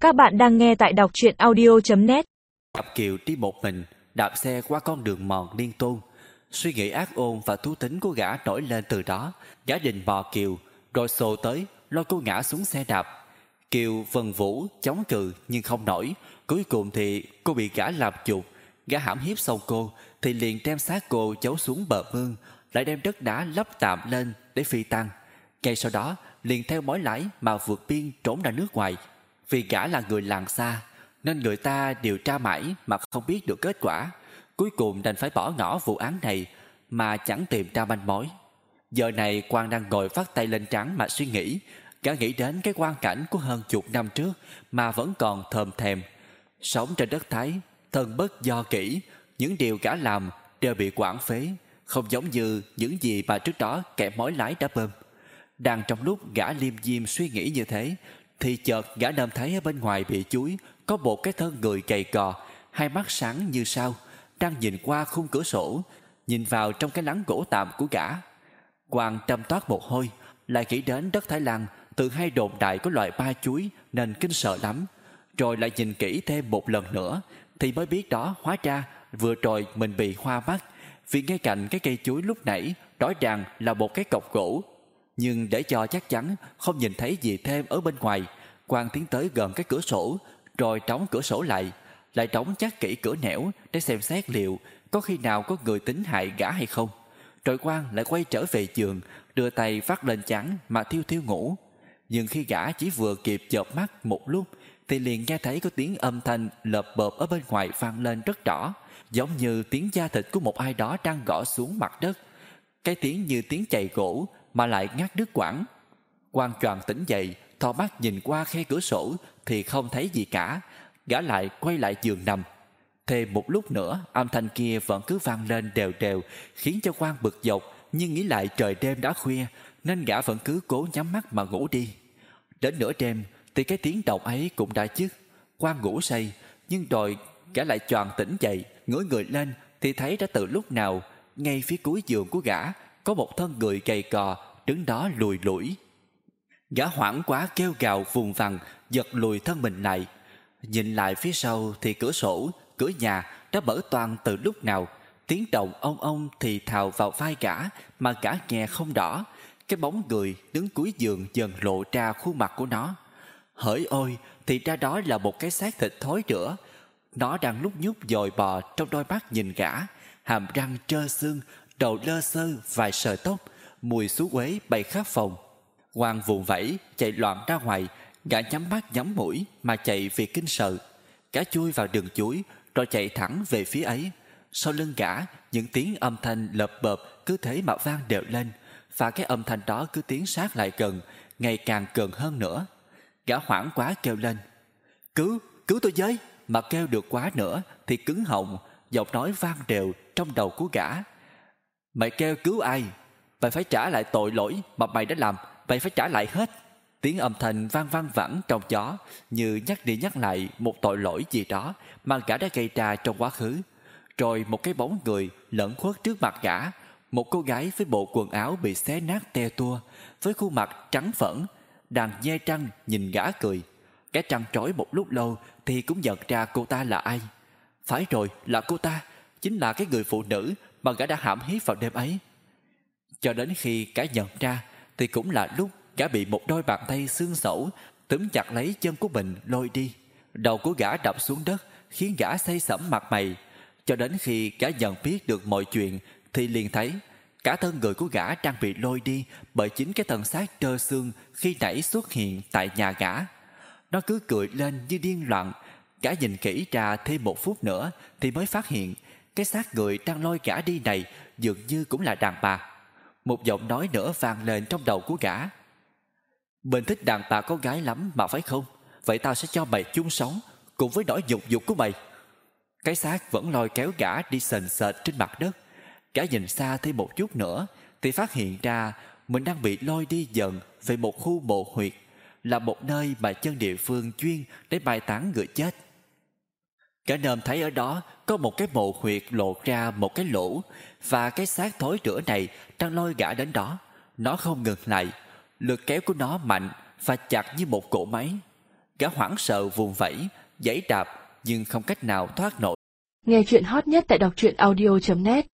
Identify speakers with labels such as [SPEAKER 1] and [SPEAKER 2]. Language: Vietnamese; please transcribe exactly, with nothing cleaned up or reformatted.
[SPEAKER 1] Các bạn đang nghe tại đọc truyện audio chấm net.
[SPEAKER 2] Gặp Kiều đi một mình, đạp xe qua con đường mòn liên tôn. Suy nghĩ ác ôn và thú tính của gã nổi lên từ đó. Gã định bò Kiều, rồi xô tới, lôi cô ngã xuống xe đạp. Kiều vần vũ, chống cự nhưng không nổi. Cuối cùng thì cô bị gã làm chuột. Gã hãm hiếp xong cô thì liền đem xác cô giấu xuống bờ mương, lại đem đất đá lấp tạm lên để phi tang. Ngay sau đó liền theo mối lái mà vượt biên trốn ra nước ngoài. Vì gã là người làng xa nên người ta điều tra mãi mà không biết được kết quả. Cuối cùng đành phải bỏ ngỏ vụ án này mà chẳng tìm ra manh mối. Giờ này Quang đang ngồi vắt tay lên trán mà suy nghĩ. Gã nghĩ đến cái quang cảnh của hơn chục năm trước mà vẫn còn thèm thèm. Sống trên đất Thái, thân bất do kỹ, những điều gã làm đều bị quản phế, không giống như những gì mà trước đó kẻ mối lái đã bơm. Đang trong lúc gã liêm diêm suy nghĩ như thế thì chợt gã đâm thấy ở bên ngoài bị chuối có một cái thân người gầy cò, hai mắt sáng như sao, đang nhìn qua khung cửa sổ, nhìn vào trong cái lán gỗ tạm của gã. Quang trầm toát một hôi, lại nghĩ đến đất Thái Lan từ hay đồn đại có loại ba chuối nên kinh sợ lắm. Rồi lại nhìn kỹ thêm một lần nữa thì mới biết đó hóa ra vừa rồi mình bị hoa mắt, vì ngay cạnh cái cây chuối lúc nãy rõ ràng là một cái cọc gỗ. Nhưng để cho chắc chắn không nhìn thấy gì thêm ở bên ngoài, Quang tiến tới gần cái cửa sổ, rồi đóng cửa sổ lại, lại đóng chắc kỹ cửa nẻo để xem xét liệu có khi nào có người tính hại gã hay không. Rồi Quang lại quay trở về giường, đưa tay vắt lên trán mà thiêu thiêu ngủ. Nhưng khi gã chỉ vừa kịp chợp mắt một lúc thì liền nghe thấy có tiếng âm thanh lợp bợp ở bên ngoài vang lên rất rõ, giống như tiếng da thịt của một ai đó đang gõ xuống mặt đất. Cái tiếng như tiếng chày gỗ mà lại ngắt đứt quãng. Quang choàng tỉnh dậy, thò mắt nhìn qua khe cửa sổ thì không thấy gì cả. Gã lại quay lại giường nằm. Thêm một lúc nữa âm thanh kia vẫn cứ vang lên đều đều, khiến cho Quang bực dọc. Nhưng nghĩ lại trời đêm đã khuya nên gã vẫn cứ cố nhắm mắt mà ngủ đi. Đến nửa đêm thì cái tiếng động ấy cũng đã dứt. Quang ngủ say, nhưng rồi gã lại choàng tỉnh dậy, ngửa người lên thì thấy đã từ lúc nào ngay phía cuối giường của gã có một thân người gầy cò đứng đó lùi lủi. Gã hoảng quá kêu gào vùng vằng, giật lùi thân mình lại. Nhìn lại phía sau thì cửa sổ, cửa nhà đã mở toang từ lúc nào. Tiếng động ông ông thì thào vào vai gã mà gã nghe không rõ. Cái bóng người đứng cuối giường dần lộ ra khuôn mặt của nó. Hỡi ôi, thì ra đó là một cái xác thịt thối rữa. Nó đang lúc nhúc dòi bò trong đôi mắt nhìn gã, hàm răng trơ xương, đầu lơ xơ vài sợi tóc, mùi xú uế bay khắp phòng. Quang vùng vẫy chạy loạn ra ngoài, gã nhắm mắt nhắm mũi mà chạy vì kinh sợ. Gã chui vào đường chuối rồi chạy thẳng về phía ấy. Sau lưng gã những tiếng âm thanh lợp bợp cứ thế mà vang đều lên, và cái âm thanh đó cứ tiến sát lại gần, ngày càng gần hơn nữa. Gã hoảng quá kêu lên: Cứu, cứu tôi với! Mà kêu được quá nữa thì cứng họng, giọng nói vang đều trong đầu của gã: Mày kêu cứu ai? Mày phải trả lại tội lỗi mà mày đã làm, mày phải trả lại hết. Tiếng âm thanh vang vang vẳng trong gió, như nhắc đi nhắc lại một tội lỗi gì đó mà gã đã gây ra trong quá khứ. Rồi một cái bóng người lẫn khuất trước mặt gã, một cô gái với bộ quần áo bị xé nát te tua, với khuôn mặt trắng phởn, đang nhe răng nhìn gã cười. Gã trăn trối một lúc lâu thì cũng nhận ra cô ta là ai. Phải rồi, là cô ta, chính là cái người phụ nữ mà gã đã hãm hiếp vào đêm ấy. Cho đến khi gã nhận ra thì cũng là lúc gã bị một đôi bàn tay xương sẩu túm chặt lấy chân của mình lôi đi. Đầu của gã đập xuống đất khiến gã say sẩm mặt mày. Cho đến khi gã nhận biết được mọi chuyện thì liền thấy cả thân người của gã đang bị lôi đi bởi chính cái thân xác trơ xương khi nãy xuất hiện tại nhà gã. Nó cứ cười lên như điên loạn. Gã nhìn kỹ ra thêm một phút nữa thì mới phát hiện cái xác người đang lôi gã đi này dường như cũng là đàn bà. Một giọng nói nữa vang lên trong đầu của gã: Mình thích đàn bà con gái lắm mà phải không? Vậy tao sẽ cho mày chung sống cùng với nỗi nhục dục của mày. Cái xác vẫn lôi kéo gã đi sền sệt trên mặt đất. Gã nhìn xa thêm một chút nữa thì phát hiện ra mình đang bị lôi đi dần về một khu mộ huyệt, là một nơi mà chân địa phương chuyên để mai táng người chết. Cả nôm thấy ở đó có một cái mộ huyệt lộ ra một cái lỗ, và cái xác thối rữa này đang lôi gã đến đó. Nó không ngừng lại, lực kéo của nó mạnh và chặt như một cỗ máy. Gã hoảng sợ vùng vẫy, giãy đạp nhưng không cách nào thoát nổi.
[SPEAKER 3] Nghe chuyện hot nhất tại đọc truyện audio chấm net.